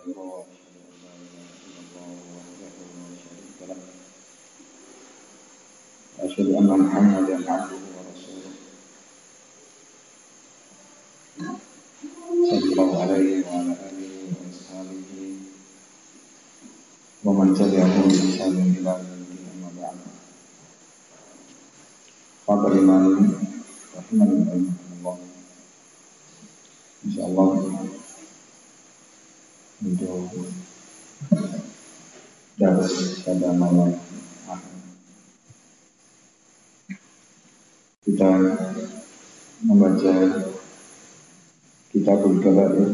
الله وأشهد أن محمدا عبده ورسوله صلى الله عليه وعلى آله وأصحابه ومن تبعهم بإحسان إلى يوم الدين أما بعد قال الإمام رحمه الله insyaallah untuk daras pada malam kita membaca Kitabul Kabair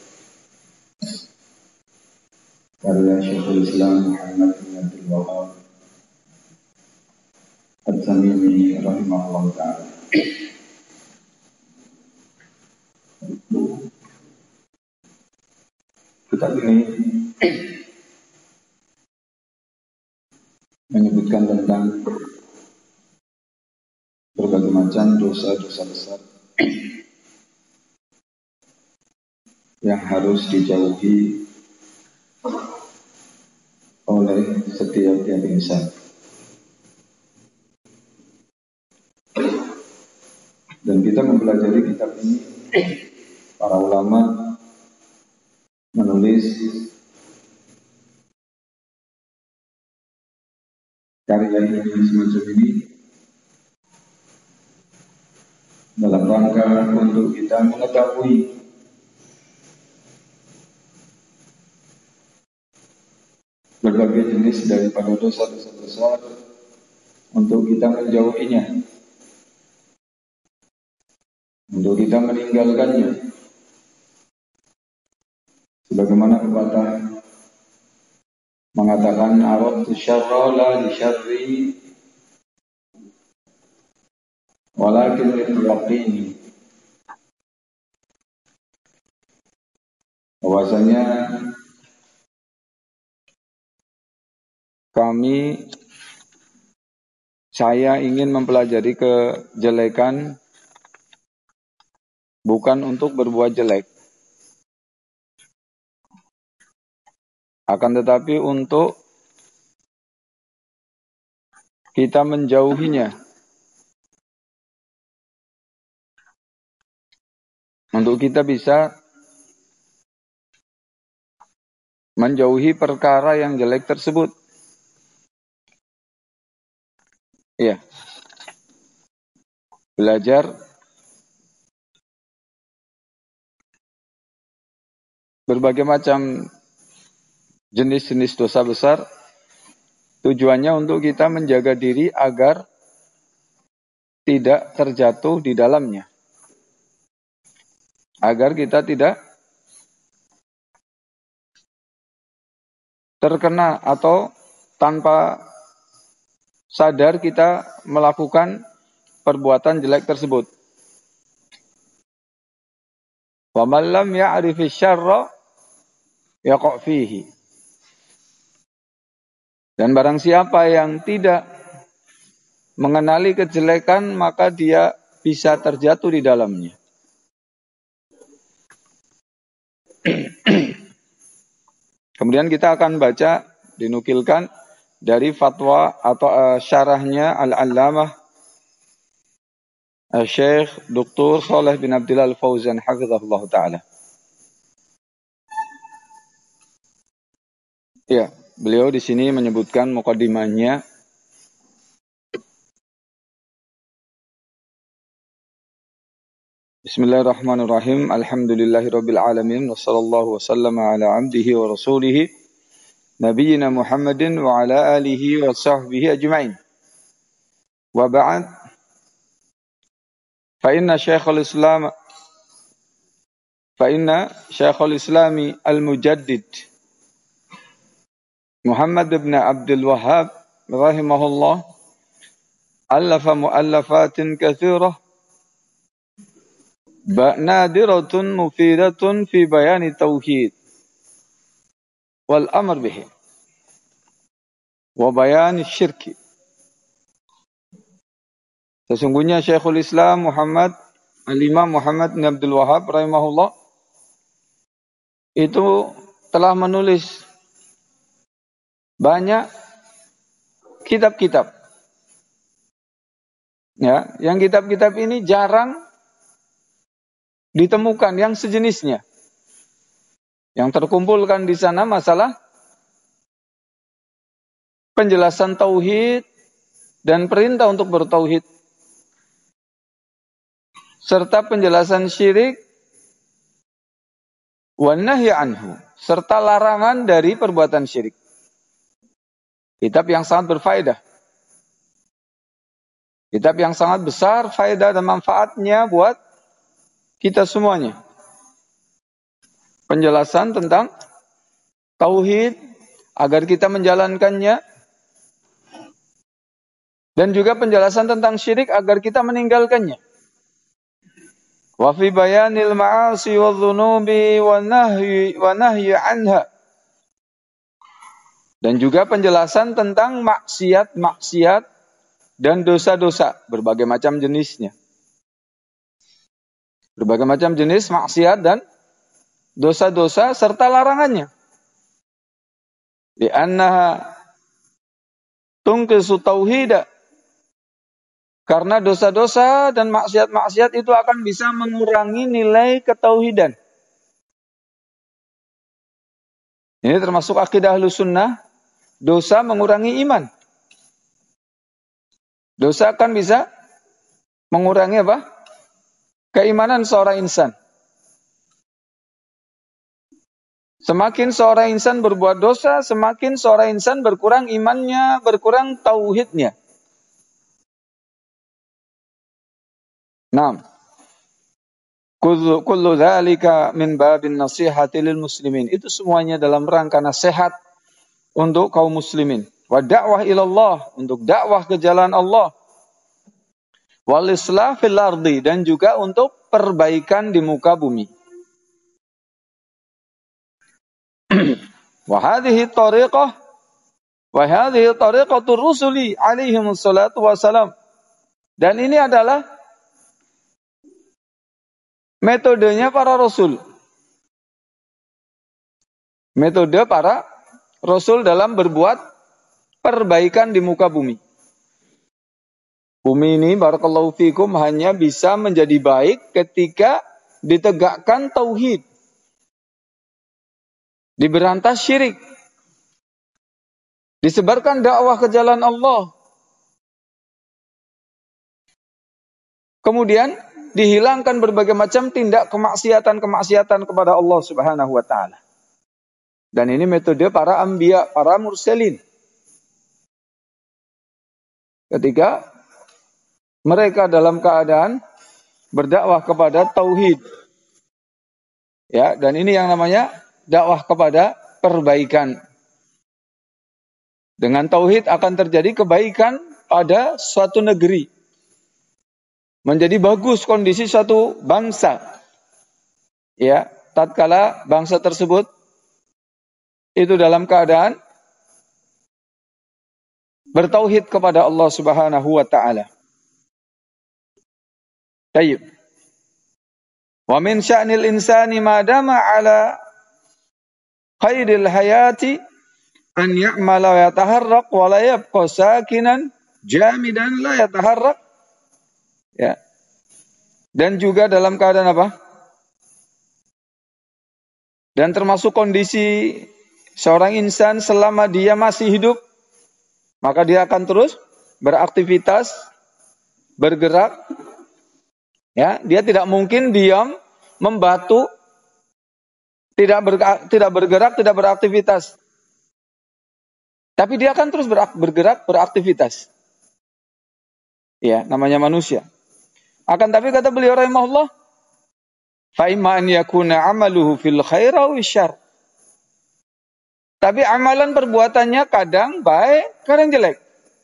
karya Syekhul Islam Muhammad bin Abdul Wahhab At-Tamimi rahimahullah ta'ala. Kitab ini menyebutkan tentang berbagai macam dosa-dosa besar yang harus dijauhi oleh setiap insan. Dan kita mempelajari kitab ini, para ulama menulis karya yang semacam ini dalam rangka untuk kita mengetahui berbagai jenis daripada dosa-dosa besar untuk kita menjauhinya, untuk kita meninggalkannya. Sebagaimana pepatah mengatakan aradtu syarra la li syarri walakin litlaqini, bahwasanya saya ingin mempelajari kejelekan bukan untuk berbuat jelek, akan tetapi untuk kita menjauhinya, untuk kita bisa menjauhi perkara yang jelek tersebut. Ya, belajar berbagai macam jenis-jenis dosa besar, tujuannya untuk kita menjaga diri agar tidak terjatuh di dalamnya, agar kita tidak terkena atau tanpa sadar kita melakukan perbuatan jelek tersebut. Wa man lam ya'rifi syarra yaqa' fihi. Dan barang siapa yang tidak mengenali kejelekan, maka dia bisa terjatuh di dalamnya. Kemudian kita akan baca, dinukilkan dari fatwa atau syarahnya Al-Allamah Syekh Dr. Shalih bin Abdullah Al-Fauzan hafizahullah ta'ala. Ya, beliau di sini menyebutkan mukadimahnya. Bismillahirrahmanirrahim. Alhamdulillahirabbil alamin wassallallahu wasallama ala abdihi wa rasulihi nabiyyina Muhammadin wa ala alihi wa sahbihi ajma'in. Wa ba'd. Fa inna Syekhul Islami al-Mujaddid Muhammad bin Abdul Wahhab rahimahullah allafa mu'allafatin katsirah nadiratun mufidatun fi bayani tauhid wal amr bihi wa bayani syirki. Sesungguhnya Syekhul Islam Al-Imam Muhammad bin Abdul Wahhab rahimahullah itu telah menulis banyak kitab-kitab. Ya, yang kitab-kitab ini jarang ditemukan yang sejenisnya. Yang terkumpulkan di sana masalah penjelasan tauhid dan perintah untuk bertauhid, serta penjelasan syirik wa nahyi anhu, serta larangan dari perbuatan syirik. Kitab yang sangat berfaedah. Kitab yang sangat besar faedah dan manfaatnya buat kita semuanya. Penjelasan tentang tauhid agar kita menjalankannya, dan juga penjelasan tentang syirik agar kita meninggalkannya. Wa fi bayanil ma'asi wadh-dhunubi wan nahyi anha. Dan juga penjelasan tentang maksiat-maksiat dan dosa-dosa berbagai macam jenisnya. Berbagai macam jenis maksiat dan dosa-dosa serta larangannya. Li'annaha tunqisu tauhida. Karena dosa-dosa dan maksiat-maksiat itu akan bisa mengurangi nilai ketauhidan. Ini termasuk akidah Ahlus Sunnah. Dosa mengurangi iman. Dosa akan bisa mengurangi apa? Keimanan seorang insan. Semakin seorang insan berbuat dosa, semakin seorang insan berkurang imannya, berkurang tauhidnya. Naam. Kullu dzalika min babin nasihati lil muslimin. Itu semuanya dalam rangka nasihat untuk kaum muslimin. Wa da'wah ilallah, untuk dakwah ke jalan Allah. Wal islah fil ardi, dan juga untuk perbaikan di muka bumi. Wa hadhihi tariqatur rusuli alaihimus salatu wassalam. Dan ini adalah metodenya para rasul. Metode para rasul dalam berbuat perbaikan di muka bumi. Bumi ini, barakallahu fikum, hanya bisa menjadi baik ketika ditegakkan tauhid. Diberantas syirik. Disebarkan dakwah ke jalan Allah. Kemudian dihilangkan berbagai macam tindak kemaksiatan-kemaksiatan kepada Allah Subhanahu wa taala. Dan ini metode para anbiya, para mursalin. Ketika mereka dalam keadaan berdakwah kepada tauhid. Ya, dan ini yang namanya dakwah kepada perbaikan. Dengan tauhid akan terjadi kebaikan pada suatu negeri. Menjadi bagus kondisi suatu bangsa. Ya, tatkala bangsa tersebut itu dalam keadaan bertauhid kepada Allah Subhanahu wa taala. Baik. Wa min sya'nil insani ma dama ala qaidil hayati an ya'mala wa yataharraq wa la yabqa sakinan jamidan la yataharraq. Ya. Dan juga dalam keadaan apa? Dan termasuk kondisi seorang insan selama dia masih hidup, maka dia akan terus beraktivitas, bergerak. Ya, dia tidak mungkin diam, membatu, tidak bergerak, tidak beraktivitas. Tapi dia akan terus bergerak, beraktivitas. Ya, namanya manusia. Akan tapi kata beliau rahimahullah, fa imma an yakuna amaluhu fil khair aw syarr. Tapi amalan perbuatannya kadang baik, kadang jelek.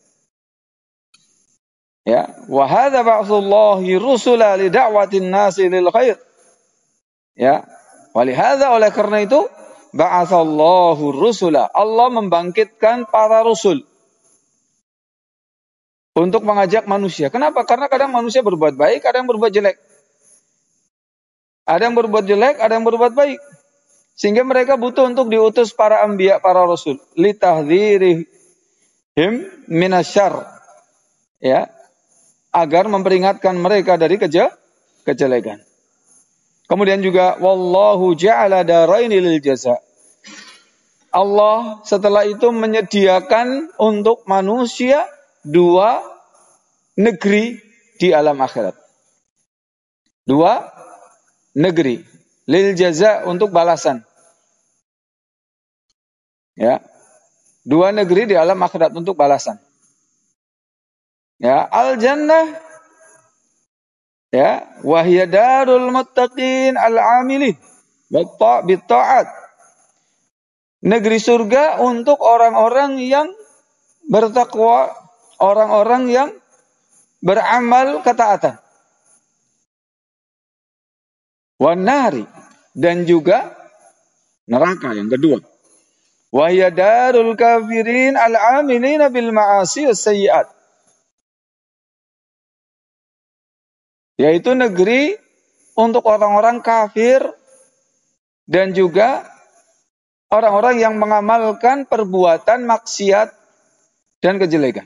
Ya, wa hadza ba'tsullahi rusula li da'watin nasi lil khair. Ya, walihadza, oleh karena itu ba'atsallahu rusula. Allah membangkitkan para rasul untuk mengajak manusia. Kenapa? Karena kadang manusia berbuat baik, kadang berbuat jelek. Ada yang berbuat jelek, ada yang berbuat baik. Sehingga mereka butuh untuk diutus para anbiya, para rasul. Litahdzirihim minasyarr. Ya, agar memperingatkan mereka dari kejelekan. Kemudian juga wallahu ja'ala daraini lil jaza. Allah setelah itu menyediakan untuk manusia dua negeri di alam akhirat. Dua negeri lil jaza untuk balasan. Ya. Dua negeri di alam akhirat untuk balasan. Ya, al jannah ya, wahya darul muttaqin al-amilin bit-ta'at. Negeri surga untuk orang-orang yang bertakwa, orang-orang yang beramal ketaatan. Wan nari, dan juga neraka yang kedua. Wahya darul kafirin al-amilin bil ma'asi was-sayyi'at. Yaitu negeri untuk orang-orang kafir dan juga orang-orang yang mengamalkan perbuatan maksiat dan kejelekan.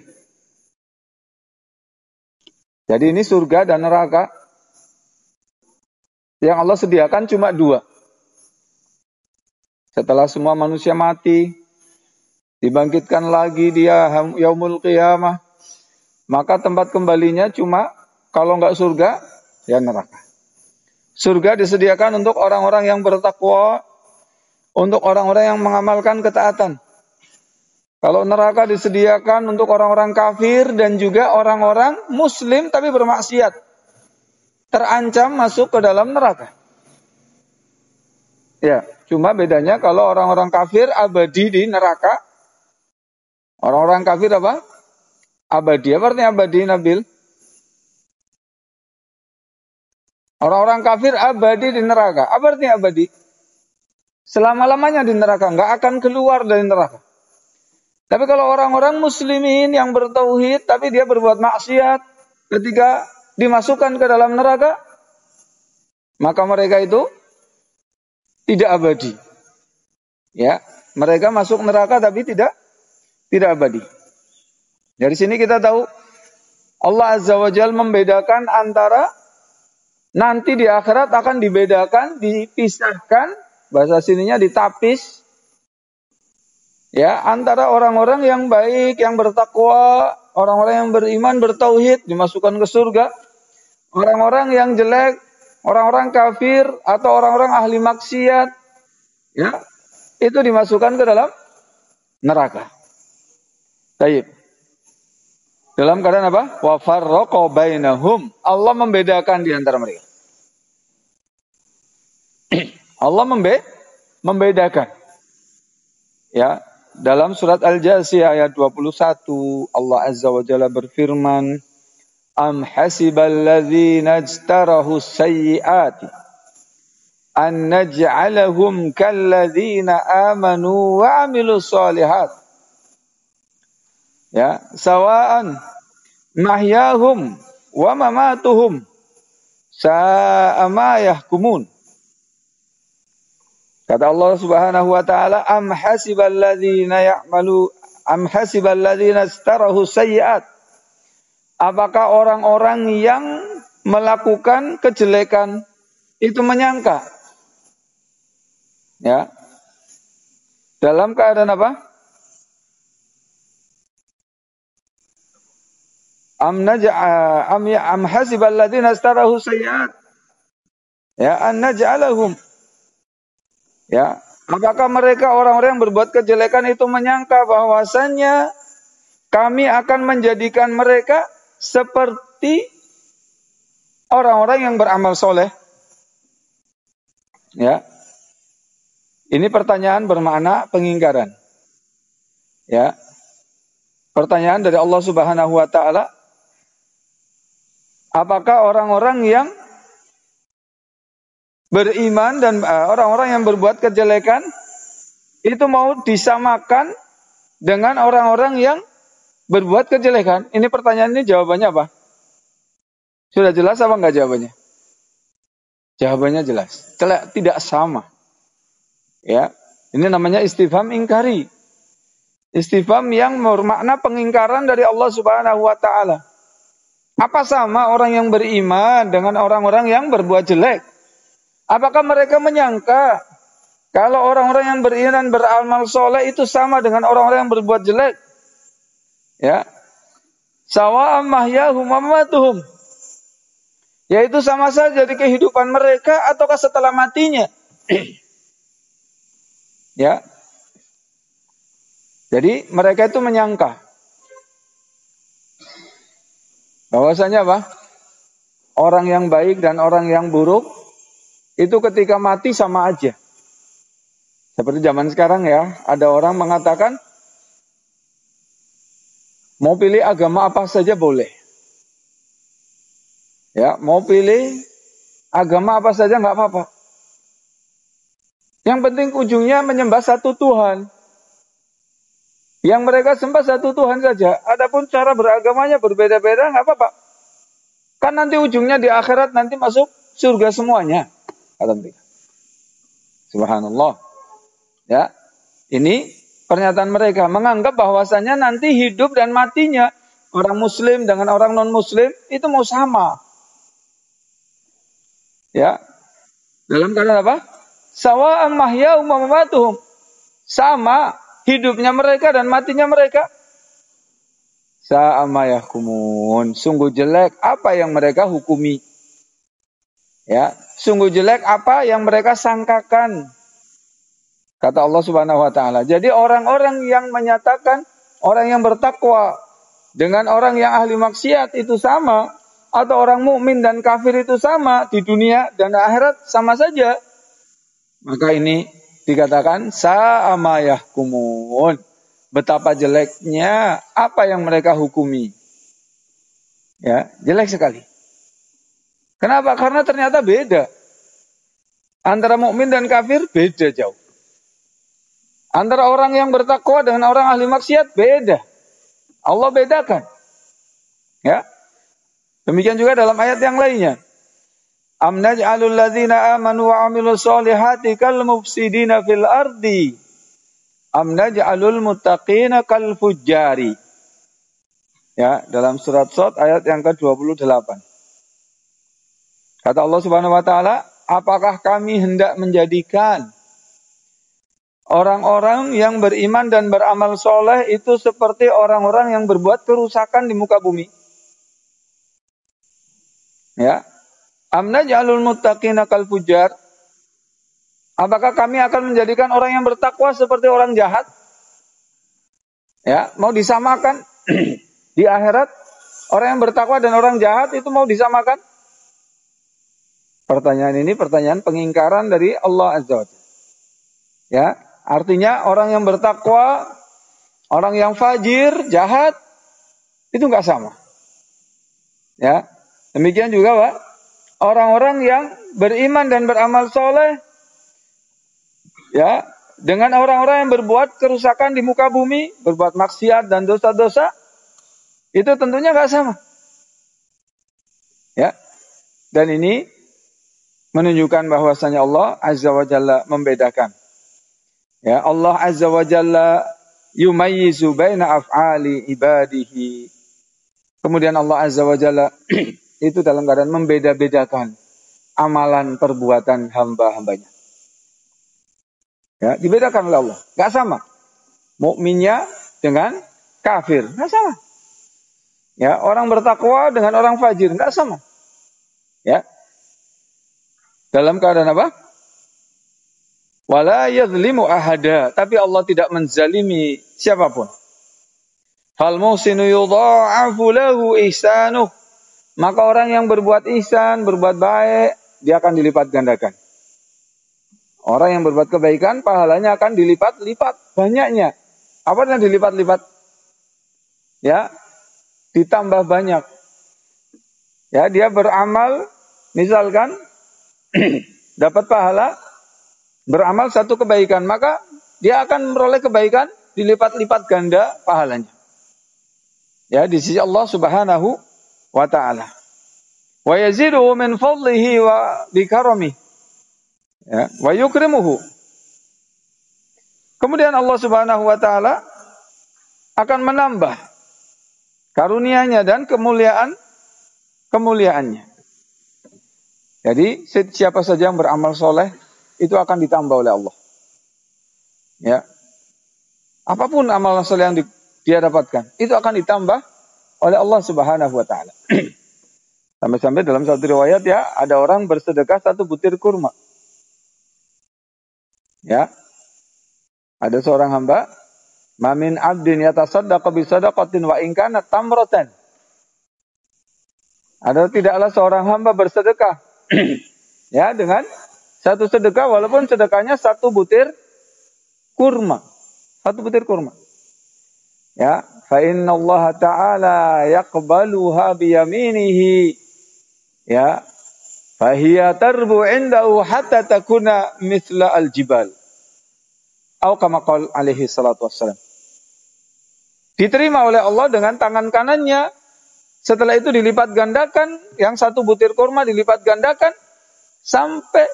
Jadi ini surga dan neraka yang Allah sediakan cuma dua. Setelah semua manusia mati, dibangkitkan lagi dia yaumul qiyamah, maka tempat kembalinya cuma kalau enggak surga, ya neraka. Surga disediakan untuk orang-orang yang bertakwa, untuk orang-orang yang mengamalkan ketaatan. Kalau neraka disediakan untuk orang-orang kafir dan juga orang-orang muslim tapi bermaksiat. Terancam masuk ke dalam neraka. Ya, cuma bedanya kalau orang-orang kafir abadi di neraka. Orang-orang kafir apa? Abadi. Apa artinya abadi, Nabil? Orang-orang kafir abadi di neraka. Apa artinya abadi? Selama-lamanya di neraka, nggak akan keluar dari neraka. Tapi kalau orang-orang muslimin yang bertauhid, tapi dia berbuat maksiat, ketika dimasukkan ke dalam neraka, maka mereka itu tidak abadi. Ya, mereka masuk neraka tapi tidak abadi. Dari sini kita tahu Allah Azza wa Jalla membedakan antara nanti di akhirat akan dibedakan, dipisahkan, bahasa sininya ditapis, ya, antara orang-orang yang baik, yang bertakwa, orang-orang yang beriman, bertauhid, dimasukkan ke surga, orang-orang yang jelek, orang-orang kafir, atau orang-orang ahli maksiat, ya, itu dimasukkan ke dalam neraka. Baik. Dalam keadaan apa? Wa farraqa bainahum. Allah membedakan di antara mereka. Allah membedakan. Ya, dalam surat Al-Jasiyah ayat 21 Allah Azza wa Jalla berfirman, "Am hasibal ladzina ijtarahu sayyiati an naj'alahum kalladzina amanu wa 'amilus shalihat." Ya, sawa'an mahyahum wa mamatuhum sa'a ma yahkumun. Kata Allah Subhanahu wa taala, am hasibal ladzina istarahu sayyi'at. Apakah orang-orang yang melakukan kejelekan itu menyangka, ya, dalam keadaan apa? Am hasibal ladzina istarahu sayyi'at, ya, an naj'alahum, ya, apakah mereka orang-orang yang berbuat kejelekan itu menyangka bahwasannya kami akan menjadikan mereka seperti orang-orang yang beramal soleh? Ya, ini pertanyaan bermakna pengingkaran. Ya, pertanyaan dari Allah Subhanahu wa taala, apakah orang-orang yang beriman dan orang-orang yang berbuat kejelekan itu mau disamakan dengan orang-orang yang berbuat kejelekan? Ini pertanyaan ini jawabannya apa? Sudah jelas apa enggak jawabannya? Jawabannya jelas. Tidak sama. Ya, ini namanya istifham ingkari. Istifham yang bermakna pengingkaran dari Allah Subhanahu wa taala. Apa sama orang yang beriman dengan orang-orang yang berbuat jelek? Apakah mereka menyangka kalau orang-orang yang beriman beramal soleh itu sama dengan orang-orang yang berbuat jelek? Ya, sawa'am mahyahum wa mamatuhum. Yaitu sama saja di kehidupan mereka ataukah setelah matinya. Ya. Jadi mereka itu menyangka bahwasanya apa? Orang yang baik dan orang yang buruk itu ketika mati sama aja. Seperti zaman sekarang ya, ada orang mengatakan mau pilih agama apa saja boleh. Ya, mau pilih agama apa saja nggak apa-apa. Yang penting ujungnya menyembah satu Tuhan. Yang mereka sembah satu Tuhan saja. Adapun cara beragamanya berbeda-beda nggak apa-apa. Kan nanti ujungnya di akhirat nanti masuk surga semuanya. Kata mereka. Subhanallah. Ya, ini pernyataan mereka menganggap bahwasanya nanti hidup dan matinya orang Muslim dengan orang non Muslim itu mau sama. Ya, dalam keadaan apa? Sawa'am mahyahum wa mamatuhum. Sama hidupnya mereka dan matinya mereka. Sa'ama yahkumun. Sungguh jelek apa yang mereka hukumi. Ya, sungguh jelek apa yang mereka sangkakan. Kata Allah Subhanahu wa taala. Jadi orang-orang yang menyatakan orang yang bertakwa dengan orang yang ahli maksiat itu sama, atau orang mukmin dan kafir itu sama di dunia dan akhirat sama saja. Maka ini dikatakan sa'ama yahkumun. Betapa jeleknya apa yang mereka hukumi. Ya, jelek sekali. Kenapa? Karena ternyata beda. Antara mukmin dan kafir beda jauh. Antara orang yang bertakwa dengan orang ahli maksiat beda. Allah bedakan. Ya. Demikian juga dalam ayat yang lainnya. Am naj'alul ladzina amanu wa 'amilus solihati kal mufsidina fil ardi. Am naj'alul muttaqina kal fujjari. Ya, dalam surat Shad ayat yang ke-28. Kata Allah Subhanahu wa taala, apakah kami hendak menjadikan orang-orang yang beriman dan beramal soleh itu seperti orang-orang yang berbuat kerusakan di muka bumi? Ya. Amna jalul muttaqina kal fujar. Apakah kami akan menjadikan orang yang bertakwa seperti orang jahat? Ya, mau disamakan di akhirat orang yang bertakwa dan orang jahat itu mau disamakan? Pertanyaan ini pertanyaan pengingkaran dari Allah Azza wa Jalla. Ya, artinya orang yang bertakwa, orang yang fajir, jahat, itu nggak sama. Ya, demikian juga Pak, orang-orang yang beriman dan beramal soleh, ya, dengan orang-orang yang berbuat kerusakan di muka bumi, berbuat maksiat dan dosa-dosa, itu tentunya nggak sama. Ya, dan ini menunjukkan bahwasanya Allah Azza wa Jalla membedakan. Ya, Allah Azza wa Jalla yumayyizu baina af'ali ibadihi. Kemudian Allah Azza wa Jalla itu dalam keadaan membeda-bedakan amalan perbuatan hamba-hambanya. Ya, dibedakan oleh Allah. Gak sama. Mukminnya dengan kafir. Gak sama. Ya, orang bertakwa dengan orang fajir. Gak sama. Ya. Dalam keadaan apa? Wala yazlimu ahada, tapi Allah tidak menzalimi siapapun. Fal muhsinu yudha'afu lahu ihsanuh. Maka orang yang berbuat ihsan, berbuat baik, dia akan dilipat gandakan. Orang yang berbuat kebaikan, pahalanya akan dilipat-lipat banyaknya. Apa yang dilipat-lipat? Ya, ditambah banyak. Ya, dia beramal, misalkan dapat pahala, beramal satu kebaikan, maka dia akan memperoleh kebaikan dilipat-lipat ganda pahalanya. Ya, di sisi Allah Subhanahu wa taala. Wa yazidu min fadlihi wa bikaramihi. Ya, wa yukrimuhu. Kemudian Allah Subhanahu wa taala akan menambah karunia-Nya dan kemuliaannya. Jadi siapa saja yang beramal soleh itu akan ditambah oleh Allah. Ya, apapun amalan soleh yang dia dapatkan itu akan ditambah oleh Allah Subhanahu wa taala. Sampai-sampai dalam satu riwayat ya, ada orang bersedekah 1 butir kurma. Ya. Ada seorang hamba, "Mamin 'abdin yatasaddaqu bi shadaqatin wa in kanat tamratan." Ada tidaklah seorang hamba bersedekah ya dengan satu sedekah walaupun sedekahnya 1 butir kurma. 1 butir kurma. Ya, fa innallaha ta'ala yaqbaluha bi yaminihi. Ya. Fahiya tarbu 'indahu hatta takuna mithla al-jibal. Atau kama qala alaihi salatu wassalam. Diterima oleh Allah dengan tangan kanannya. Setelah itu dilipat gandakan, yang 1 butir kurma dilipat gandakan sampai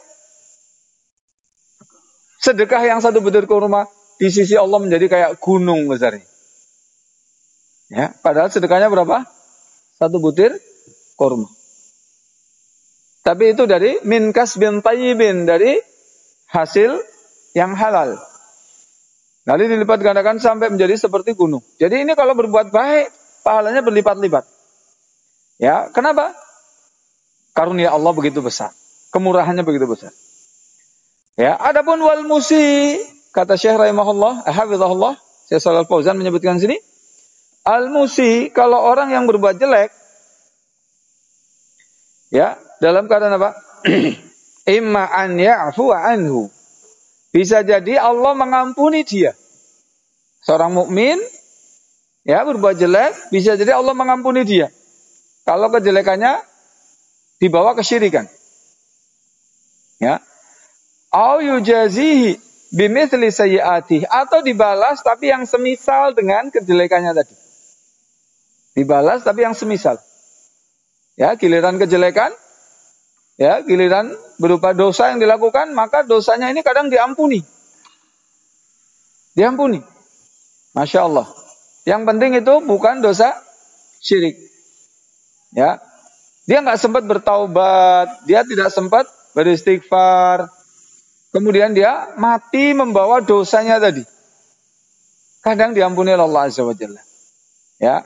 sedekah yang 1 butir kurma di sisi Allah menjadi kayak gunung besarnya. Ya, padahal sedekahnya berapa? 1 butir kurma. Tapi itu dari min kasbin tayyibin, dari hasil yang halal. Lalu dilipat gandakan sampai menjadi seperti gunung. Jadi ini kalau berbuat baik, pahalanya berlipat-lipat. Ya, kenapa? Karunia Allah begitu besar. Kemurahannya begitu besar. Ya, adapun wal musi, kata Syekh rahimahullah, hafizahullah, Syekh Shalal Fauzan menyebutkan sini, al musi, kalau orang yang berbuat jelek, ya, dalam keadaan apa? Imma an ya'fu anhu. Bisa jadi Allah mengampuni dia. Seorang mukmin ya berbuat jelek, bisa jadi Allah mengampuni dia. Kalau kejelekannya dibawa kesyirikan. Ya. Au yujazihi bimithli sayyi'atihi, atau dibalas tapi yang semisal dengan kejelekannya tadi. Dibalas tapi yang semisal. Ya, giliran kejelekan, ya, giliran berupa dosa yang dilakukan, maka dosanya ini kadang diampuni. Diampuni. Masya Allah. Yang penting itu bukan dosa syirik. Ya. Dia nggak sempat bertaubat, dia tidak sempat beristighfar. Kemudian dia mati membawa dosanya tadi. Kadang diampuni oleh Allah Azza wa Jalla. Ya.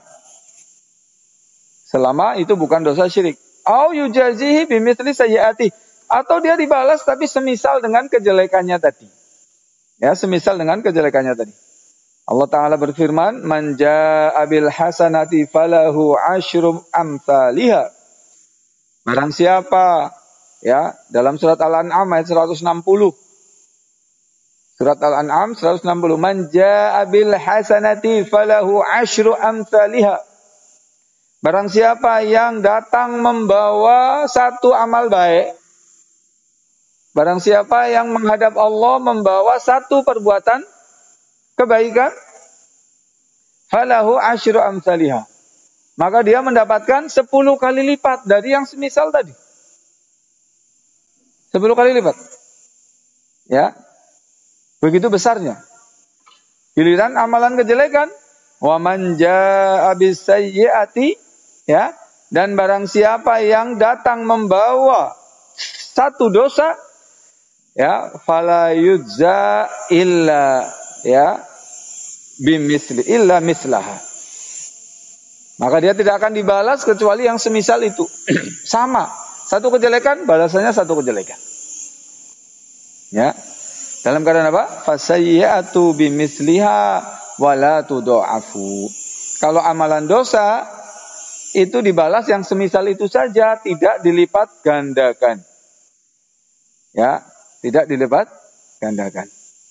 Selama itu bukan dosa syirik. Au yujazihi bimithli sayyi'ati, atau dia dibalas tapi semisal dengan kejelekannya tadi. Ya, semisal dengan kejelekannya tadi. Allah Ta'ala berfirman, "Man jaa'a bil hasanati falahu 'asyru amsalihha." Barang siapa, ya, dalam surat Al-An'am ayat 160. Surat Al-An'am 160, "Man jaa'a bil hasanati falahu 'asyru amsalihha." Barang siapa yang datang membawa 1 amal baik, barang siapa yang menghadap Allah membawa 1 perbuatan kebaikan, falahu 'asyru amsalihha, maka dia mendapatkan 10 kali lipat dari yang semisal tadi. 10 kali lipat. Ya. Begitu besarnya. Giliran amalan kejelekan, wa man jaa'a bis sayyi'ati, ya, dan barang siapa yang datang membawa 1 dosa, ya, fala yujza illa, ya, bimisli illa mislaha, maka dia tidak akan dibalas kecuali yang semisal itu. Sama, 1 kejelekan balasannya 1 kejelekan. Ya, dalam keadaan apa? Fasayyi'atu bimisliha wala tudha'afu. Kalau amalan dosa itu dibalas yang semisal itu saja, tidak dilipat gandakan. Ya, tidak dilipat gandakan.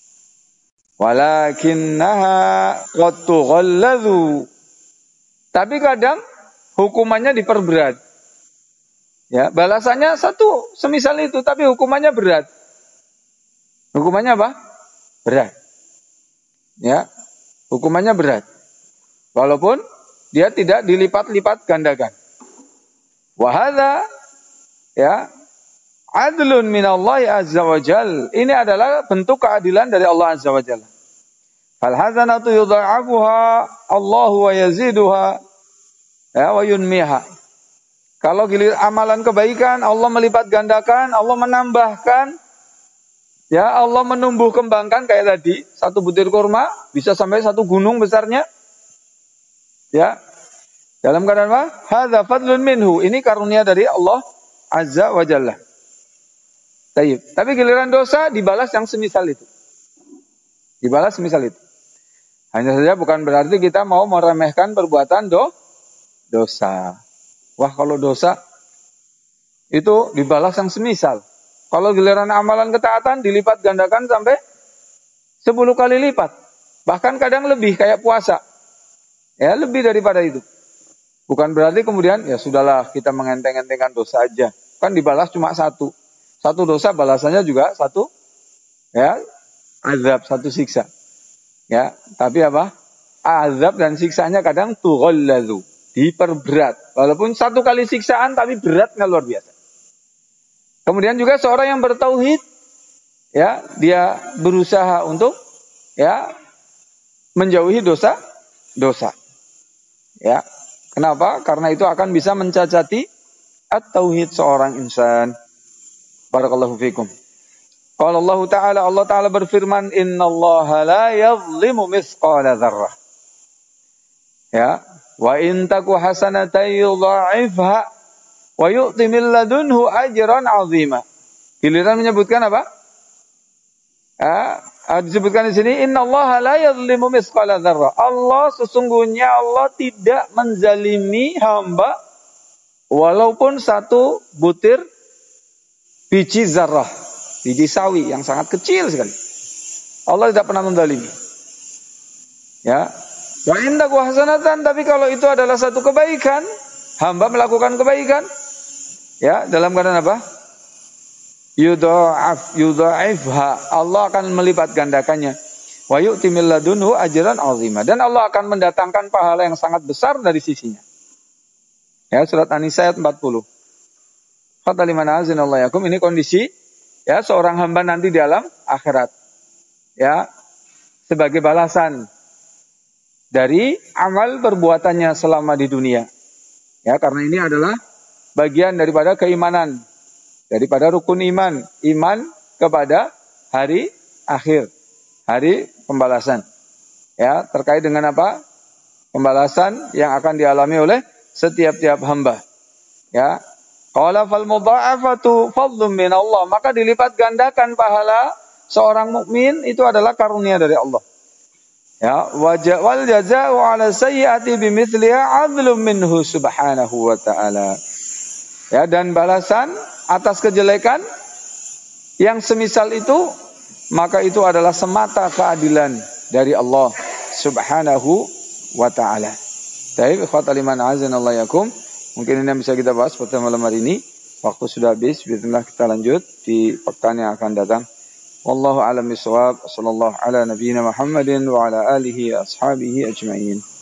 Walakinnaha qad tughalladhu. Tapi kadang hukumannya diperberat. Ya, balasannya 1 semisal itu, tapi hukumannya berat. Hukumannya apa? Berat. Ya, hukumannya berat. Walaupun dia tidak dilipat-lipat gandakan. Wahada, ya, adlun minallahi azza wa jal. Ini adalah bentuk keadilan dari Allah azza wa jalla. Fal hasanatu yudha'afuha Allahu wa yaziduha ya wa yunmiha. Kalau amalan kebaikan Allah melipat gandakan, Allah menambahkan, ya Allah menumbuh kembangkan kayak tadi, satu butir kurma bisa sampai satu gunung besarnya. Ya. Dalam keadaan apa? Hadza fadlun minhu. Ini karunia dari Allah Azza wa Jalla. Tayyib. Tapi giliran dosa dibalas yang semisal itu. Dibalas semisal itu. Hanya saja bukan berarti kita mau meremehkan perbuatan dosa. Wah, kalau dosa itu dibalas yang semisal. Kalau giliran amalan ketaatan dilipat gandakan sampai 10 kali lipat. Bahkan kadang lebih kayak puasa. Ya, lebih daripada itu. Bukan berarti kemudian ya sudahlah kita mengenteng-entengkan dosa aja. Kan dibalas cuma satu. Satu dosa balasannya juga satu ya azab, satu siksa. Ya, tapi apa? Azab dan siksanya kadang tughallazu, diperberat. Walaupun satu kali siksaan tapi beratnya luar biasa. Kemudian juga seorang yang bertauhid ya, dia berusaha untuk ya menjauhi dosa. Ya. Kenapa? Karena itu akan bisa mencacati at-tauhid seorang insan. Barakallahu fikum. Qala Allah Ta'ala berfirman, "Innallaha la yadhlimu mithqala dzarrah." Ya, wa in taku hasanatan yudha'ifha wa yu'ti min ladunhu ajran 'azima. Giliran menyebutkan apa? Disebutkan di sini, innallaha la yadhlimu mithqala dzarrah. Allah sesungguhnya Allah tidak menzalimi hamba walaupun satu butir biji zarrah, biji sawi yang sangat kecil sekali. Allah tidak pernah menzalimi. Ya. Wa indaku hasanatan, tapi kalau itu adalah satu kebaikan, hamba melakukan kebaikan, ya, dalam keadaan apa? Yudha'ifha, Allah akan melipat gandakannya. Wa yu'ti min ladunhu ajran 'azima, dan Allah akan mendatangkan pahala yang sangat besar dari sisinya. Ya, surat An-Nisa ayat 40. Fataliman azinallahu yakum, ini kondisi ya seorang hamba nanti di alam akhirat. Ya, sebagai balasan dari amal perbuatannya selama di dunia. Ya, karena ini adalah bagian daripada keimanan, daripada rukun iman kepada hari akhir, hari pembalasan. Ya, terkait dengan apa? Pembalasan yang akan dialami oleh setiap-tiap hamba. Ya. Qala fal mudha'afatu fadlun min Allah, maka dilipat gandakan pahala seorang mukmin itu adalah karunia dari Allah. Ya, wal jazaa'u 'ala sayyi'ati bimithliha 'adlun minhu subhanahu wa ta'ala. Ya, dan balasan atas kejelekan yang semisal itu, maka itu adalah semata keadilan dari Allah Subhanahu wa ta'ala. Baik, ikhwatal iman azanallahu yakum. Mungkin ini yang bisa kita bahas pada malam hari ini. Waktu sudah habis, bismillah kita lanjut di pekan yang akan datang. Wallahu a'lam bishawab. Sallallahu ala nabiyyina Muhammadin wa ala alihi ashabihi ajma'in.